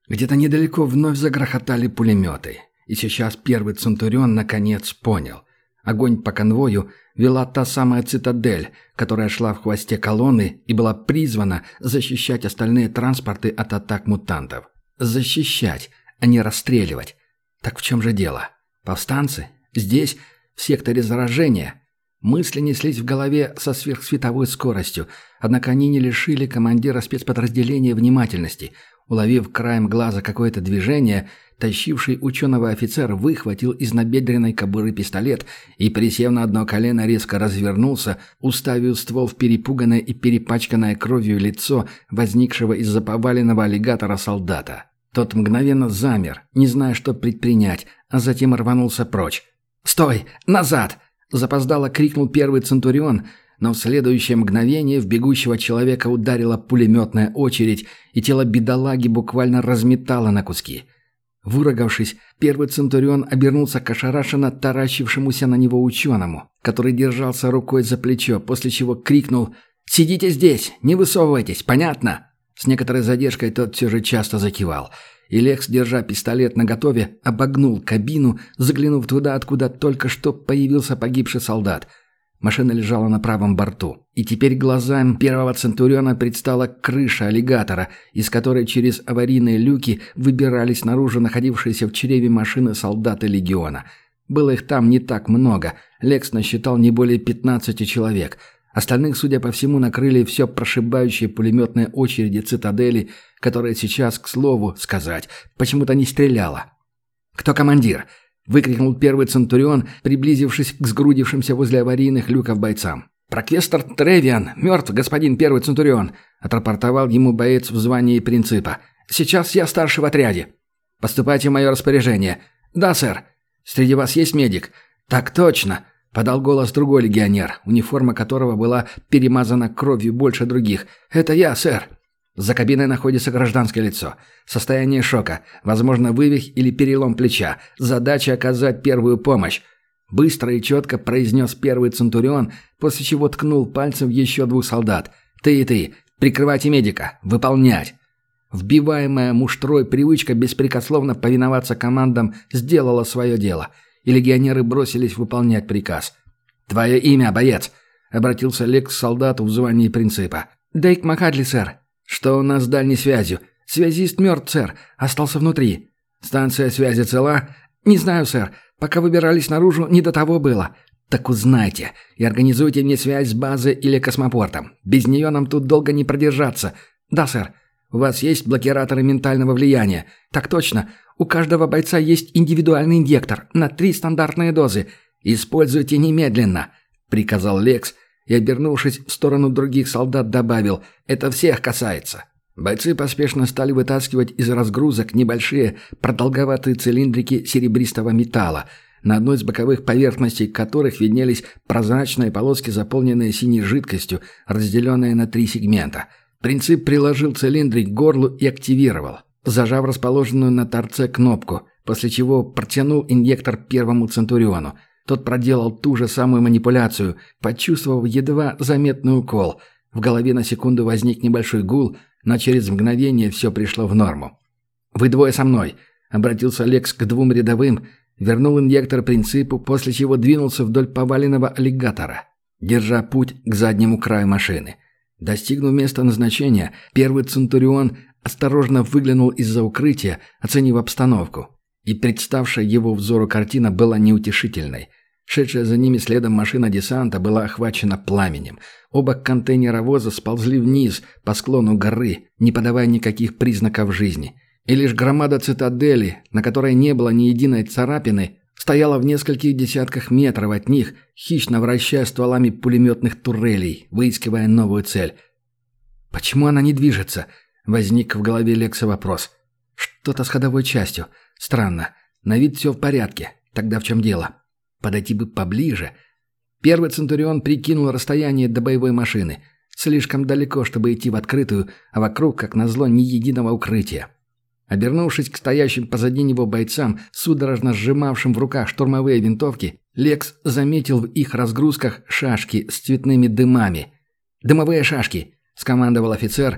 Где-то недалеко вновь загрохотали пулеметы. И сейчас первый Центурион наконец понял. Огонь по конвою вела та самая цитадель, которая шла в хвосте колонны и была призвана защищать остальные транспорты от атак мутантов. Защищать, а не расстреливать. Так в чем же дело? Повстанцы? Здесь, в секторе заражения? Мысли неслись в голове со сверхсветовой скоростью, однако они не лишили командира спецподразделения внимательности. Уловив краем глаза какое-то движение, тащивший ученого офицер выхватил из набедренной кобуры пистолет и, присев на одно колено, резко развернулся, уставив ствол в перепуганное и перепачканное кровью лицо возникшего из-за поваленного аллигатора солдата. Тот мгновенно замер, не зная, что предпринять, а затем рванулся прочь. «Стой! Назад!» – запоздало крикнул первый Центурион, но в следующее мгновение в бегущего человека ударила пулеметная очередь, и тело бедолаги буквально разметало на куски. Выругавшись, первый Центурион обернулся к ошарашенно таращившемуся на него ученому, который держался рукой за плечо, после чего крикнул «Сидите здесь, не высовывайтесь, понятно?» С некоторой задержкой тот все же часто закивал. И Лекс, держа пистолет наготове, обогнул кабину, заглянув туда, откуда только что появился погибший солдат. Машина лежала на правом борту, и теперь глазам первого Центуриона предстала крыша аллигатора, из которой через аварийные люки выбирались наружу находившиеся в чреве машины солдаты легиона. Было их там не так много, Лекс насчитал не более 15 человек. Остальных, судя по всему, накрыли все прошибающие пулеметные очереди цитадели, которая сейчас, к слову сказать, почему-то не стреляла. «Кто командир?» — выкрикнул первый Центурион, приблизившись к сгрудившимся возле аварийных люков бойцам. «Проквестор Тревиан, мертв, господин первый Центурион», — отрапортовал ему боец в звании принципа. «Сейчас я старший в отряде. Поступайте в мое распоряжение». «Да, сэр». «Среди вас есть медик?» «Так точно», — подал голос другой легионер, униформа которого была перемазана кровью больше других. «Это я, сэр». За кабиной находится гражданское лицо. Состояние шока. Возможно, вывих или перелом плеча. Задача оказать первую помощь. Быстро и четко произнес первый Центурион, после чего ткнул пальцем в еще двух солдат. «Ты и ты. Прикрывайте медика. Выполнять». Вбиваемая муштрой привычка беспрекословно повиноваться командам сделала свое дело, и легионеры бросились выполнять приказ. «Твое имя, боец?» — обратился Лекс к солдату в звании принципа. «Дейк Макадли, сэр». «Что у нас с дальней связью?» «Связист мертв, сэр. Остался внутри». «Станция связи цела?» «Не знаю, сэр. Пока выбирались наружу, не до того было». «Так узнайте и организуйте мне связь с базой или космопортом. Без нее нам тут долго не продержаться». «Да, сэр». «У вас есть блокираторы ментального влияния?» «Так точно. У каждого бойца есть индивидуальный инъектор на 3 стандартные дозы. Используйте немедленно», — приказал Лекс, и, обернувшись в сторону других солдат, добавил «Это всех касается». Бойцы поспешно стали вытаскивать из разгрузок небольшие продолговатые цилиндрики серебристого металла, на одной из боковых поверхностей которых виднелись прозрачные полоски, заполненные синей жидкостью, разделенные на 3 сегмента. Принцип приложил цилиндрик к горлу и активировал, зажав расположенную на торце кнопку, после чего протянул инъектор первому Центуриону. Тот проделал ту же самую манипуляцию, почувствовав едва заметный укол. В голове на секунду возник небольшой гул, но через мгновение все пришло в норму. «Вы двое со мной», — обратился Лекс к 2 рядовым, вернул инъектор принципу, после чего двинулся вдоль поваленного аллигатора, держа путь к заднему краю машины. Достигнув места назначения, первый Центурион осторожно выглянул из-за укрытия, оценив обстановку. И представшая его взору картина была неутешительной. Шедшая за ними следом машина десанта была охвачена пламенем. Оба контейнеровоза сползли вниз по склону горы, не подавая никаких признаков жизни. И лишь громада цитадели, на которой не было ни единой царапины, стояла в нескольких десятках метров от них, хищно вращая стволами пулеметных турелей, выискивая новую цель. «Почему она не движется?» — возник в голове Лекса вопрос. «Что-то с ходовой частью. Странно. На вид все в порядке. Тогда в чем дело? Подойти бы поближе». Первый Центурион прикинул расстояние до боевой машины. Слишком далеко, чтобы идти в открытую, а вокруг, как назло, ни единого укрытия. Обернувшись к стоящим позади него бойцам, судорожно сжимавшим в руках штурмовые винтовки, Лекс заметил в их разгрузках шашки с цветными дымами. «Дымовые шашки!» — скомандовал офицер,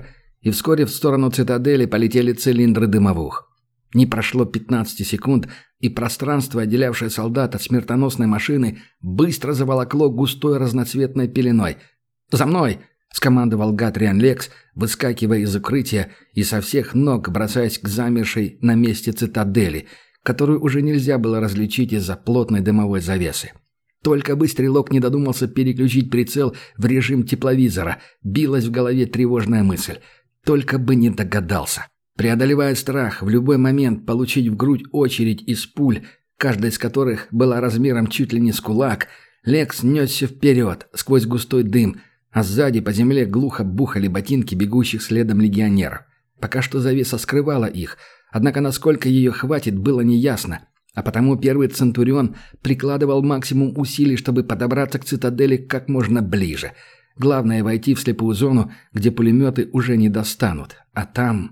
и вскоре в сторону цитадели полетели цилиндры дымовух. Не прошло 15 секунд, и пространство, отделявшее солдат от смертоносной машины, быстро заволокло густой разноцветной пеленой. «За мной!» — скомандовал Гатриан Лекс, выскакивая из укрытия и со всех ног бросаясь к замершей на месте цитадели, которую уже нельзя было различить из-за плотной дымовой завесы. Только бы стрелок не додумался переключить прицел в режим тепловизора, билась в голове тревожная мысль. Только бы не догадался. Преодолевая страх в любой момент получить в грудь очередь из пуль, каждая из которых была размером чуть ли не с кулак, Лекс несся вперед, сквозь густой дым, а сзади по земле глухо бухали ботинки бегущих следом легионеров. Пока что завеса скрывала их, однако насколько ее хватит, было неясно, а потому первый Центурион прикладывал максимум усилий, чтобы подобраться к цитадели как можно ближе. Главное — войти в слепую зону, где пулеметы уже не достанут, а там...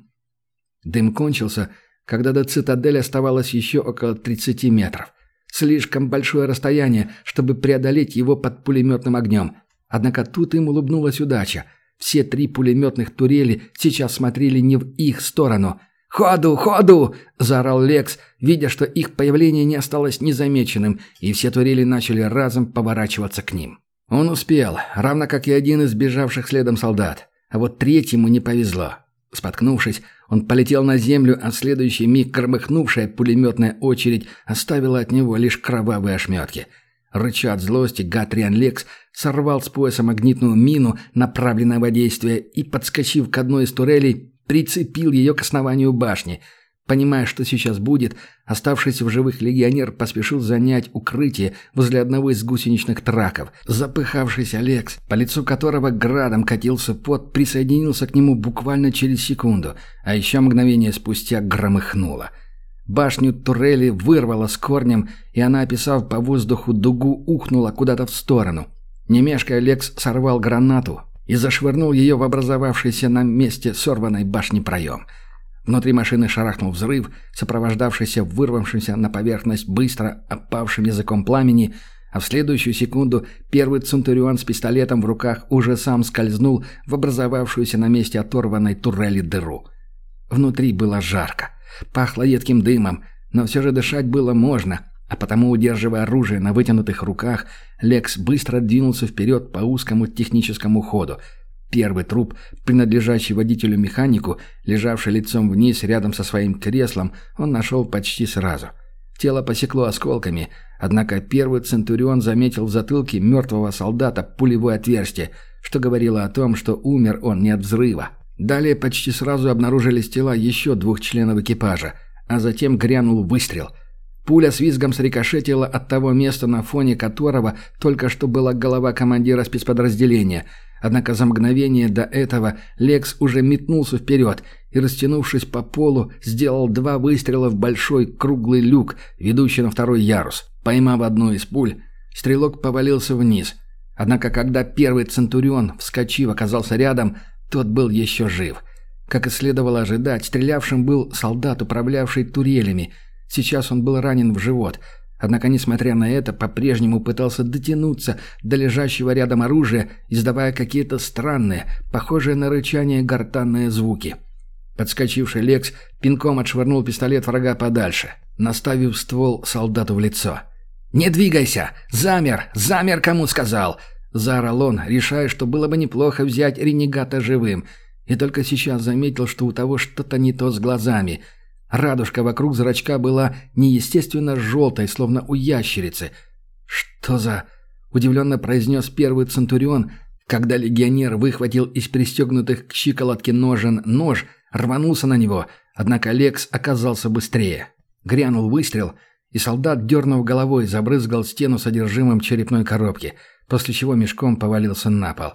Дым кончился, когда до цитадели оставалось еще около 30 метров. Слишком большое расстояние, чтобы преодолеть его под пулеметным огнем. Однако тут им улыбнулась удача. Все 3 пулеметных турели сейчас смотрели не в их сторону. «Ходу! Ходу!» – заорал Лекс, видя, что их появление не осталось незамеченным, и все турели начали разом поворачиваться к ним. Он успел, равно как и один из бежавших следом солдат. А вот третьему не повезло. Споткнувшись, он полетел на землю, а в следующий миг громыхнувшая пулеметная очередь оставила от него лишь кровавые ошметки. Рыча от злости, Гатриан Лекс сорвал с пояса магнитную мину направленного действия и, подскочив к одной из турелей, прицепил ее к основанию башни. Понимая, что сейчас будет, оставшийся в живых легионер поспешил занять укрытие возле одного из гусеничных траков. Запыхавшийся Лекс, по лицу которого градом катился пот, присоединился к нему буквально через секунду, а еще мгновение спустя громыхнуло. Башню турели вырвало с корнем, и она, описав по воздуху дугу, ухнула куда-то в сторону. Не мешкая, Лекс сорвал гранату и зашвырнул ее в образовавшийся на месте сорванной башни проем. Внутри машины шарахнул взрыв, сопровождавшийся вырвавшимся на поверхность быстро опавшим языком пламени, а в следующую секунду первый Центурион с пистолетом в руках уже сам скользнул в образовавшуюся на месте оторванной турели дыру. Внутри было жарко, пахло едким дымом, но все же дышать было можно, а потому, удерживая оружие на вытянутых руках, Лекс быстро двинулся вперед по узкому техническому ходу. Первый труп, принадлежащий водителю-механику, лежавший лицом вниз рядом со своим креслом, он нашел почти сразу. Тело посекло осколками, однако первый Центурион заметил в затылке мертвого солдата пулевое отверстие, что говорило о том, что умер он не от взрыва. Далее почти сразу обнаружились тела еще 2 членов экипажа, а затем грянул выстрел. Пуля с визгом срикошетила от того места, на фоне которого только что была голова командира спецподразделения. Однако за мгновение до этого Лекс уже метнулся вперед и, растянувшись по полу, сделал 2 выстрела в большой круглый люк, ведущий на 2-й ярус. Поймав одну из пуль, стрелок повалился вниз. Однако когда первый Центурион, вскочив, оказался рядом, тот был еще жив. Как и следовало ожидать, стрелявшим был солдат, управлявший турелями. Сейчас он был ранен в живот. Однако, несмотря на это, по-прежнему пытался дотянуться до лежащего рядом оружия, издавая какие-то странные, похожие на рычание гортанные звуки. Подскочивший Лекс пинком отшвырнул пистолет врага подальше, наставив ствол солдату в лицо. «Не двигайся! Замер! Замер, кому сказал!» — заорал он, решая, что было бы неплохо взять ренегата живым. И только сейчас заметил, что у того что-то не то с глазами — радужка вокруг зрачка была неестественно желтой, словно у ящерицы. «Что за...» — удивленно произнес первый Центурион, когда легионер выхватил из пристегнутых к щиколотке ножен нож, рванулся на него, однако Лекс оказался быстрее. Грянул выстрел, и солдат, дернув головой, забрызгал стену содержимым черепной коробки, после чего мешком повалился на пол.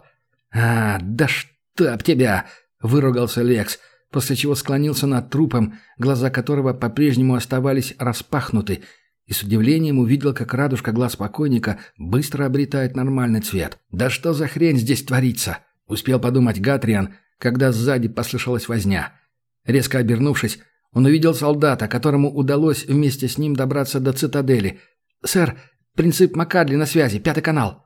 Да чтоб тебя!» — выругался Лекс, после чего склонился над трупом, глаза которого по-прежнему оставались распахнуты, и с удивлением увидел, как радужка глаз покойника быстро обретает нормальный цвет. «Да что за хрень здесь творится?» — успел подумать Гатриан, когда сзади послышалась возня. Резко обернувшись, он увидел солдата, которому удалось вместе с ним добраться до цитадели. «Сэр, принцип Маккадли на связи, 5-й канал».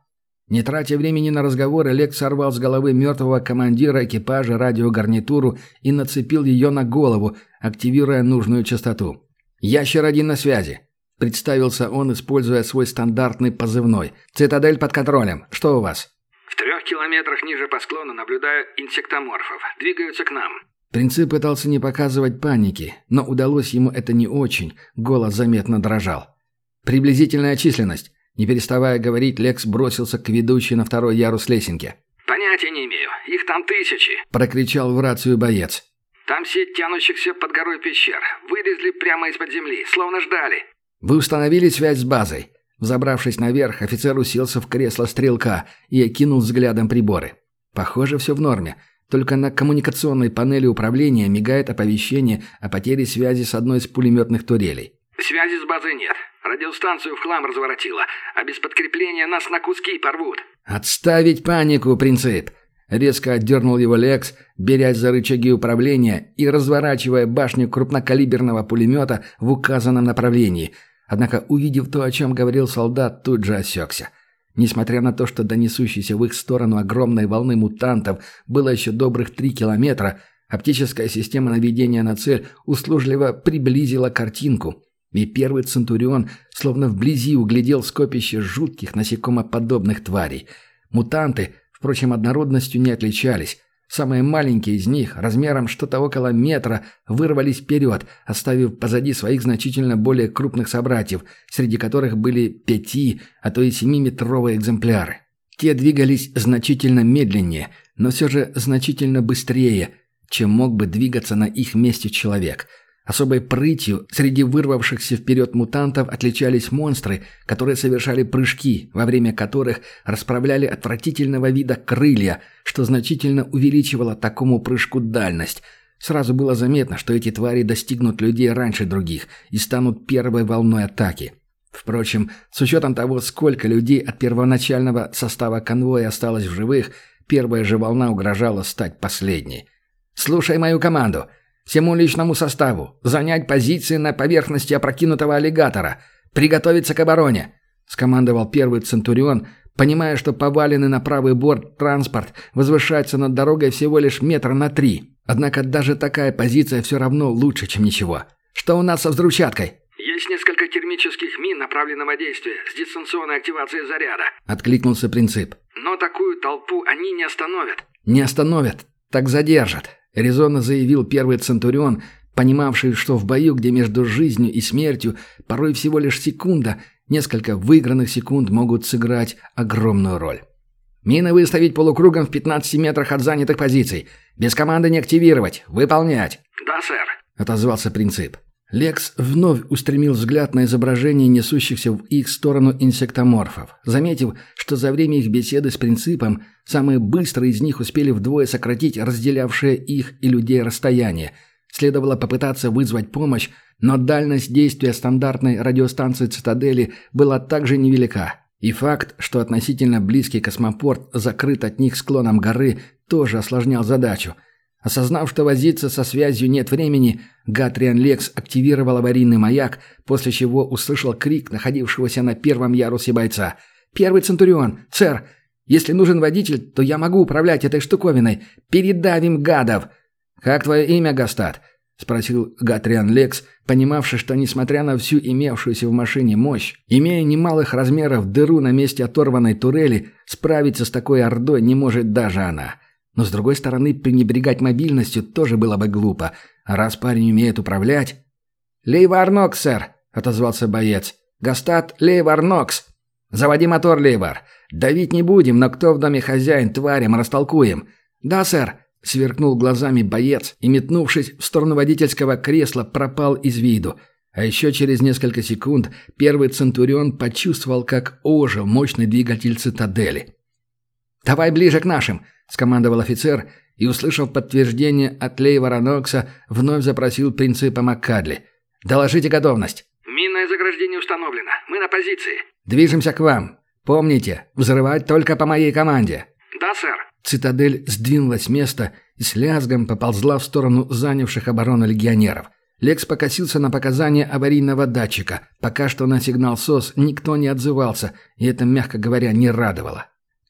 Не тратя времени на разговоры, Лекс сорвал с головы мертвого командира экипажа радиогарнитуру и нацепил ее на голову, активируя нужную частоту. «Ящер-1 на связи», — представился он, используя свой стандартный позывной. «Цитадель под контролем. Что у вас?» «В 3 километрах ниже по склону наблюдаю инсектоморфов. Двигаются к нам». Принцип пытался не показывать паники, но удалось ему это не очень, голос заметно дрожал. «Приблизительная численность». Не переставая говорить, Лекс бросился к ведущей на второй ярус лесенки. «Понятия не имею. Их там тысячи», — прокричал в рацию боец. «Там сеть тянущихся под горой пещер. Вылезли прямо из-под земли, словно ждали». «Вы установили связь с базой?» Взобравшись наверх, офицер уселся в кресло стрелка и окинул взглядом приборы. Похоже, все в норме. Только на коммуникационной панели управления мигает оповещение о потере связи с одной из пулеметных турелей. «Связи с базой нет. Радиостанцию в хлам разворотила, а без подкрепления нас на куски порвут». «Отставить панику, принцип!» Резко отдернул его Лекс, берясь за рычаги управления и разворачивая башню крупнокалиберного пулемета в указанном направлении. Однако, увидев то, о чем говорил солдат, тут же осекся. Несмотря на то, что до несущейся в их сторону огромной волны мутантов было еще добрых 3 километра, оптическая система наведения на цель услужливо приблизила картинку. И первый Центурион словно вблизи углядел скопище жутких насекомоподобных тварей. Мутанты, впрочем, однородностью не отличались. Самые маленькие из них, размером что-то около метра, вырвались вперед, оставив позади своих значительно более крупных собратьев, среди которых были 5, а то и 7-метровые экземпляры. Те двигались значительно медленнее, но все же значительно быстрее, чем мог бы двигаться на их месте человек. Особой прытью среди вырвавшихся вперед мутантов отличались монстры, которые совершали прыжки, во время которых расправляли отвратительного вида крылья, что значительно увеличивало такому прыжку дальность. Сразу было заметно, что эти твари достигнут людей раньше других и станут первой волной атаки. Впрочем, с учетом того, сколько людей от первоначального состава конвоя осталось в живых, первая же волна угрожала стать последней. «Слушай мою команду! Всему личному составу занять позиции на поверхности опрокинутого аллигатора, приготовиться к обороне», — скомандовал первый Центурион, понимая, что поваленный на правый борт транспорт возвышается над дорогой всего лишь 3 метра. Однако даже такая позиция все равно лучше, чем ничего. «Что у нас со взрывчаткой?» «Есть несколько термических мин направленного действия с дистанционной активацией заряда», — откликнулся принцип. «Но такую толпу они не остановят». «Не остановят, так задержат», — резонно заявил первый Центурион, понимавший, что в бою, где между жизнью и смертью порой всего лишь секунда, несколько выигранных секунд могут сыграть огромную роль. «Мины выставить полукругом в 15 метрах от занятых позиций. Без команды не активировать. Выполнять». «Да, сэр», — отозвался принцип. Лекс вновь устремил взгляд на изображение несущихся в их сторону инсектоморфов, заметив, что за время их беседы с принципом самые быстрые из них успели вдвое сократить разделявшее их и людей расстояние. Следовало попытаться вызвать помощь, но дальность действия стандартной радиостанции «Цитадели» была также невелика. И факт, что относительно близкий космопорт закрыт от них склоном горы, тоже осложнял задачу. Осознав, что возиться со связью нет времени, Гатриан Лекс активировал аварийный маяк, после чего услышал крик находившегося на первом ярусе бойца. «Первый Центурион! Сэр! Если нужен водитель, то я могу управлять этой штуковиной! Передавим гадов!» «Как твое имя, Гастат?» — спросил Гатриан Лекс, понимавший, что, несмотря на всю имевшуюся в машине мощь, имея немалых размеров дыру на месте оторванной турели, справиться с такой ордой не может даже она. Но, с другой стороны, пренебрегать мобильностью тоже было бы глупо. А раз парень умеет управлять... «Лейвар Нокс, сэр!» — отозвался боец. «Гастат Лейвар Нокс!» «Заводи мотор, Лейвар. Давить не будем, но кто в доме хозяин, тварям растолкуем». «Да, сэр!» — сверкнул глазами боец и, метнувшись в сторону водительского кресла, пропал из виду. А еще через несколько секунд первый Центурион почувствовал, как ожил мощный двигатель цитадели. «Давай ближе к нашим!» — скомандовал офицер и, услышав подтверждение от Лейвара Нокса, вновь запросил принципа Маккадли. «Доложите готовность». «Минное заграждение установлено. Мы на позиции». «Движемся к вам. Помните, взрывать только по моей команде». «Да, сэр». Цитадель сдвинулась с места и с лязгом поползла в сторону занявших оборону легионеров. Лекс покосился на показания аварийного датчика. Пока что на сигнал СОС никто не отзывался, и это, мягко говоря, не радовало.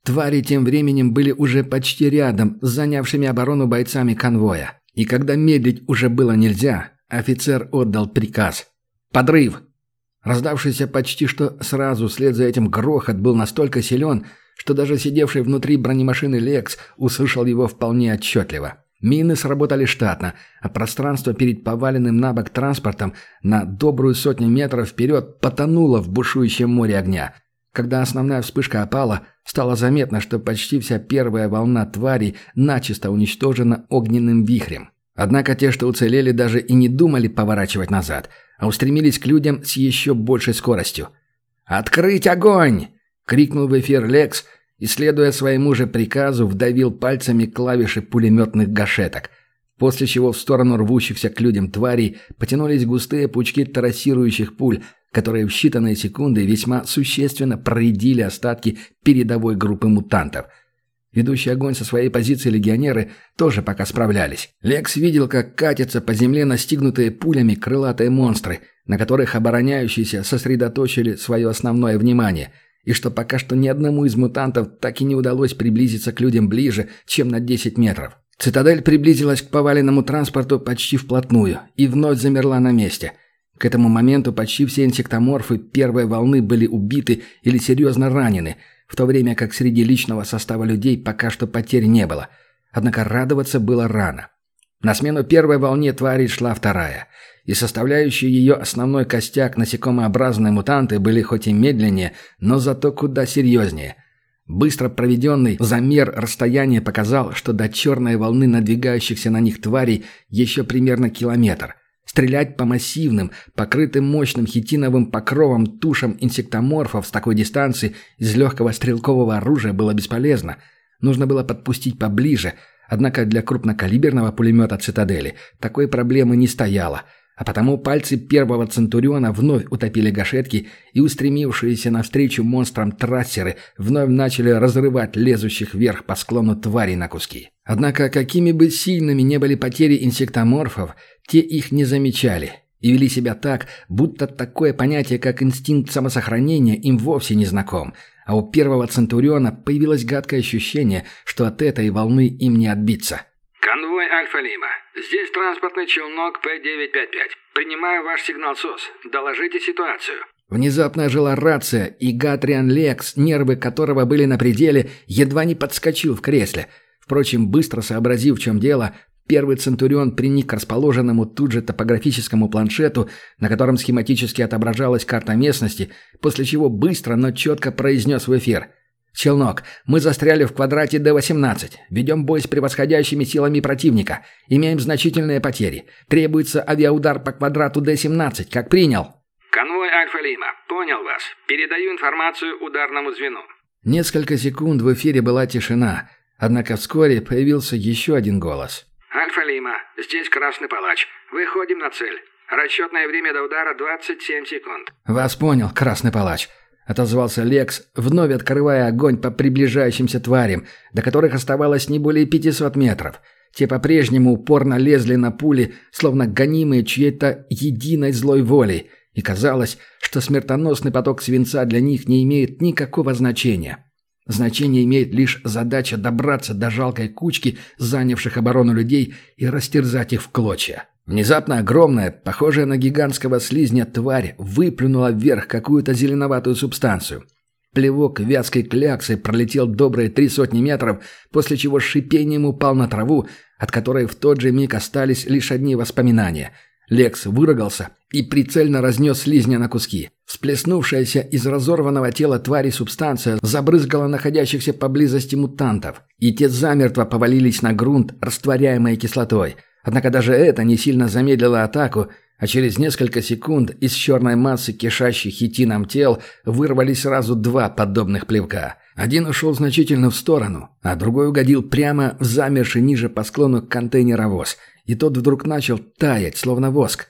Твари тем временем были уже почти рядом с занявшими оборону бойцами конвоя. И когда медлить уже было нельзя, офицер отдал приказ. «Подрыв!» Раздавшийся почти что сразу вслед за этим грохот был настолько силен, что даже сидевший внутри бронемашины Лекс услышал его вполне отчетливо. Мины сработали штатно, а пространство перед поваленным на бок транспортом на добрую 100 метров вперед потонуло в бушующем море огня. Когда основная вспышка опала, стало заметно, что почти вся первая волна тварей начисто уничтожена огненным вихрем. Однако те, что уцелели, даже и не думали поворачивать назад, а устремились к людям с еще большей скоростью. «Открыть огонь!» — крикнул в эфир Лекс и, следуя своему же приказу, вдавил пальцами клавиши пулеметных гашеток, после чего в сторону рвущихся к людям тварей потянулись густые пучки трассирующих пуль, которые в считанные секунды весьма существенно проредили остатки передовой группы мутантов. Ведущий огонь со своей позиции легионеры тоже пока справлялись. Лекс видел, как катятся по земле настигнутые пулями крылатые монстры, на которых обороняющиеся сосредоточили свое основное внимание, и что пока что ни одному из мутантов так и не удалось приблизиться к людям ближе, чем на 10 метров. Цитадель приблизилась к поваленному транспорту почти вплотную и вновь замерла на месте. К этому моменту почти все инсектоморфы первой волны были убиты или серьезно ранены, в то время как среди личного состава людей пока что потерь не было. Однако радоваться было рано. На смену первой волне тварей шла вторая, и составляющие ее основной костяк насекомообразные мутанты были хоть и медленнее, но зато куда серьезнее. Быстро проведенный замер расстояния показал, что до черной волны надвигающихся на них тварей еще примерно километр. Стрелять по массивным, покрытым мощным хитиновым покровом тушам инсектоморфов с такой дистанции из легкого стрелкового оружия было бесполезно. Нужно было подпустить поближе, однако для крупнокалиберного пулемета «Цитадели» такой проблемы не стояло, а потому пальцы первого Центуриона вновь утопили гашетки, и устремившиеся навстречу монстрам трассеры вновь начали разрывать лезущих вверх по склону тварей на куски. Однако, какими бы сильными не были потери инсектоморфов, те их не замечали и вели себя так, будто такое понятие, как инстинкт самосохранения, им вовсе не знаком, а у первого Центуриона появилось гадкое ощущение, что от этой волны им не отбиться. «Конвой Альфа-Лима. Здесь транспортный челнок П-955. Принимаю ваш сигнал СОС. Доложите ситуацию». Внезапно ожила рация, и Гатриан Лекс, нервы которого были на пределе, едва не подскочил в кресле. Впрочем, быстро сообразив, в чем дело, первый Центурион приник к расположенному тут же топографическому планшету, на котором схематически отображалась карта местности, после чего быстро, но четко произнес в эфир: «Челнок, мы застряли в квадрате Д-18. Ведем бой с превосходящими силами противника. Имеем значительные потери. Требуется авиаудар по квадрату Д-17. Как принял?» «Конвой Альфа-Лима. Понял вас. Передаю информацию ударному звену». Несколько секунд в эфире была тишина, однако вскоре появился еще один голос. «Альфа-Лима. Здесь Красный Палач. Выходим на цель. Расчетное время до удара 27 секунд». «Вас понял, Красный Палач», — отозвался Лекс, вновь открывая огонь по приближающимся тварям, до которых оставалось не более 500 метров. Те по-прежнему упорно лезли на пули, словно гонимые чьей-то единой злой волей, и казалось, что смертоносный поток свинца для них не имеет никакого значения. Значение имеет лишь задача добраться до жалкой кучки занявших оборону людей и растерзать их в клочья. Внезапно огромная, похожая на гигантского слизня тварь выплюнула вверх какую-то зеленоватую субстанцию. Плевок вязкой кляксой пролетел добрые 300 метров, после чего с шипением упал на траву, от которой в тот же миг остались лишь одни воспоминания. Лекс выругался и прицельно разнес слизня на куски. Всплеснувшаяся из разорванного тела твари субстанция забрызгала находящихся поблизости мутантов, и те замертво повалились на грунт, растворяемые кислотой. Однако даже это не сильно замедлило атаку, а через несколько секунд из черной массы кишащих хитином тел вырвались сразу два подобных плевка. Один ушел значительно в сторону, а другой угодил прямо в замерший ниже по склону контейнеровоз, и тот вдруг начал таять, словно воск.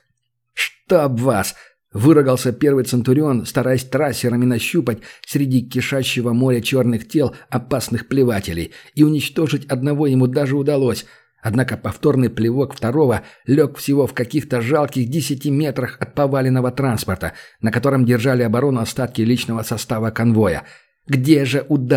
«Чтоб вас!» — выругался первый Центурион, стараясь трассерами нащупать среди кишащего моря черных тел опасных плевателей, и уничтожить одного ему даже удалось. Однако повторный плевок второго лег всего в каких-то жалких 10 метрах от поваленного транспорта, на котором держали оборону остатки личного состава конвоя. Где же удар?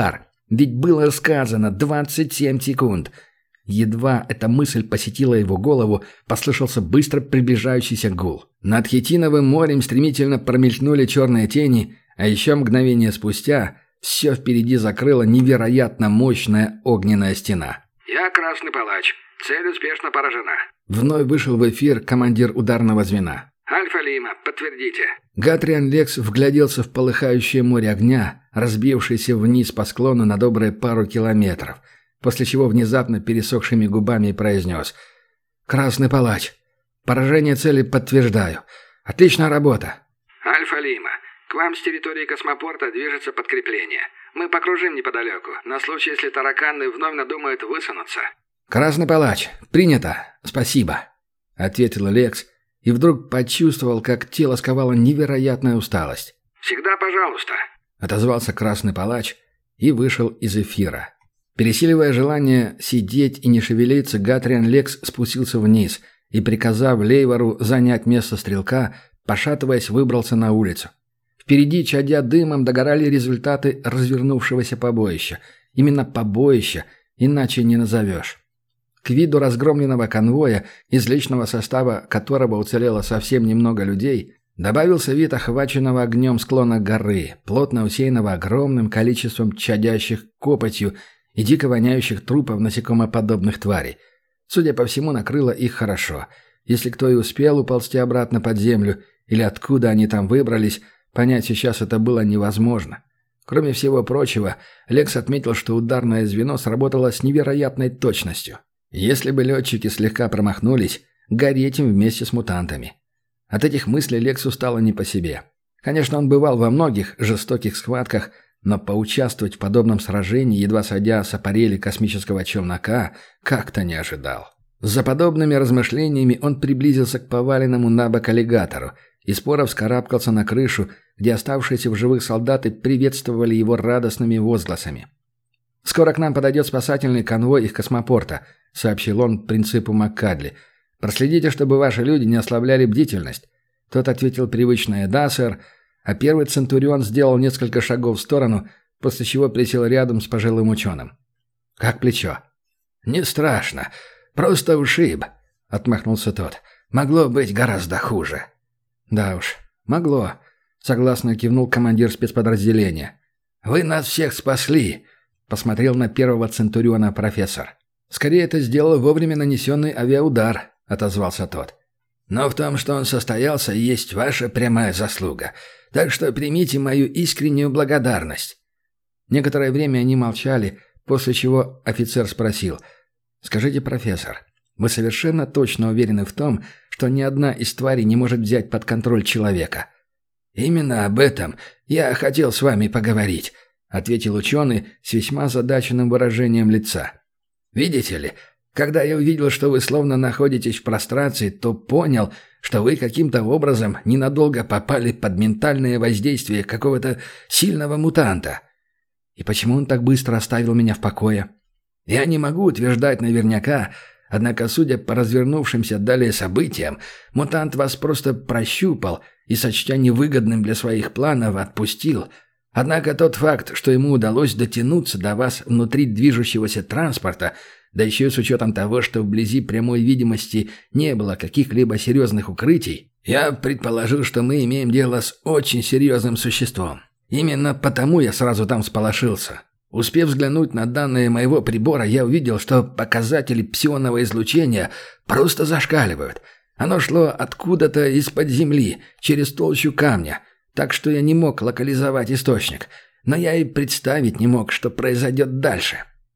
Ведь было сказано 27 секунд. Едва эта мысль посетила его голову, послышался быстро приближающийся гул. Над Хитиновым морем стремительно промелькнули черные тени, а еще мгновение спустя все впереди закрыла невероятно мощная огненная стена. «Я Красный Палач. Цель успешно поражена». Вновь вышел в эфир командир ударного звена. «Альфа-Лима, подтвердите». Гатриан Лекс вгляделся в полыхающее море огня, разбившееся вниз по склону на добрые пару километров, после чего внезапно пересохшими губами произнес: «Красный Палач, поражение цели подтверждаю. Отличная работа». «Альфа-Лима, к вам с территории космопорта движется подкрепление. Мы покружим неподалеку, на случай, если тараканы вновь надумают высунуться». «Красный Палач, принято. Спасибо», — ответил Лекс, и вдруг почувствовал, как тело сковала невероятная усталость. «Всегда пожалуйста», — отозвался Красный Палач и вышел из эфира. Пересиливая желание сидеть и не шевелиться, Гатриан Лекс спустился вниз и, приказав Лейвору занять место стрелка, пошатываясь, выбрался на улицу. Впереди, чадя дымом, догорали результаты развернувшегося побоища. Именно побоища, иначе не назовешь. К виду разгромленного конвоя, из личного состава которого уцелело совсем немного людей, добавился вид охваченного огнем склона горы, плотно усеянного огромным количеством чадящих копотью и дико воняющих трупов насекомоподобных тварей. Судя по всему, накрыло их хорошо. Если кто и успел уползти обратно под землю, или откуда они там выбрались, понять сейчас это было невозможно. Кроме всего прочего, Лекс отметил, что ударное звено сработало с невероятной точностью. Если бы летчики слегка промахнулись, гореть им вместе с мутантами. От этих мыслей Лексу стало не по себе. Конечно, он бывал во многих жестоких схватках, но поучаствовать в подобном сражении, едва сойдя с аппарели космического челнока, как-то не ожидал. За подобными размышлениями он приблизился к поваленному на бок аллигатору и споро вскарабкался на крышу, где оставшиеся в живых солдаты приветствовали его радостными возгласами. «Скоро к нам подойдет спасательный конвой из космопорта», — сообщил он принципу Маккадли. «Проследите, чтобы ваши люди не ослабляли бдительность». Тот ответил привычное «да, сэр», а первый Центурион сделал несколько шагов в сторону, после чего присел рядом с пожилым ученым. «Как плечо?» «Не страшно. Просто ушиб», — отмахнулся тот. «Могло быть гораздо хуже». «Да уж, могло», — согласно кивнул командир спецподразделения. «Вы нас всех спасли», — посмотрел на первого Центуриона профессор. «Скорее это сделал вовремя нанесенный авиаудар», — отозвался тот. «Но в том, что он состоялся, есть ваша прямая заслуга. Так что примите мою искреннюю благодарность». Некоторое время они молчали, после чего офицер спросил: «Скажите, профессор, вы совершенно точно уверены в том, что ни одна из тварей не может взять под контроль человека?» «Именно об этом я хотел с вами поговорить», — ответил ученый с весьма озадаченным выражением лица. «Видите ли, когда я увидел, что вы словно находитесь в прострации, то понял, что вы каким-то образом ненадолго попали под ментальное воздействие какого-то сильного мутанта. И почему он так быстро оставил меня в покое? Я не могу утверждать наверняка, однако, судя по развернувшимся далее событиям, мутант вас просто прощупал и, сочтя невыгодным для своих планов, отпустил. Однако тот факт, что ему удалось дотянуться до вас внутри движущегося транспорта, да еще и с учетом того, что вблизи прямой видимости не было каких-либо серьезных укрытий, я предположил, что мы имеем дело с очень серьезным существом. Именно потому я сразу там всполошился. Успев взглянуть на данные моего прибора, я увидел, что показатели псионного излучения просто зашкаливают. Оно шло откуда-то из-под земли, через толщу камня, так что я не мог локализовать источник. Но я и представить не мог, что произойдет дальше.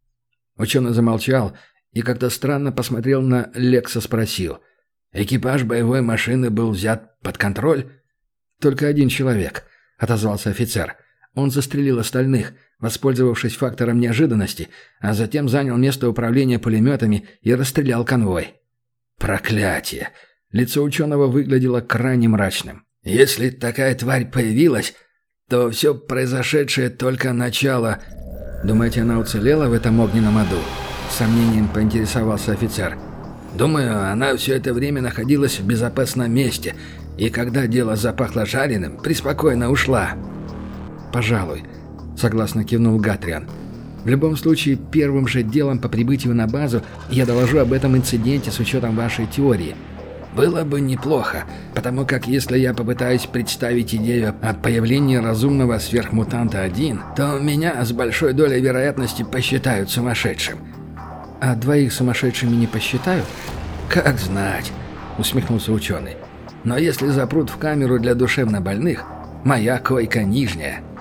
Ученый замолчал и как-то странно посмотрел на Лекса, спросил: «Экипаж боевой машины был взят под контроль?» «Только один человек», — отозвался офицер. «Он застрелил остальных, воспользовавшись фактором неожиданности, а затем занял место управления пулеметами и расстрелял конвой». «Проклятие!» Лицо ученого выглядело крайне мрачным. «Если такая тварь появилась, то все произошедшее только начало...» «Думаете, она уцелела в этом огненном аду?» С сомнением поинтересовался офицер. «Думаю, она все это время находилась в безопасном месте, и когда дело запахло жареным, преспокойно ушла». «Пожалуй», — согласно кивнул Гатриан. В любом случае, первым же делом по прибытию на базу я доложу об этом инциденте с учетом вашей теории. Было бы неплохо, потому как если я попытаюсь представить идею о появлении разумного сверхмутанта-1, то меня с большой долей вероятности посчитают сумасшедшим. А двоих сумасшедшими не посчитают? Как знать, усмехнулся ученый. Но если запрут в камеру для душевнобольных, моя койка нижняя.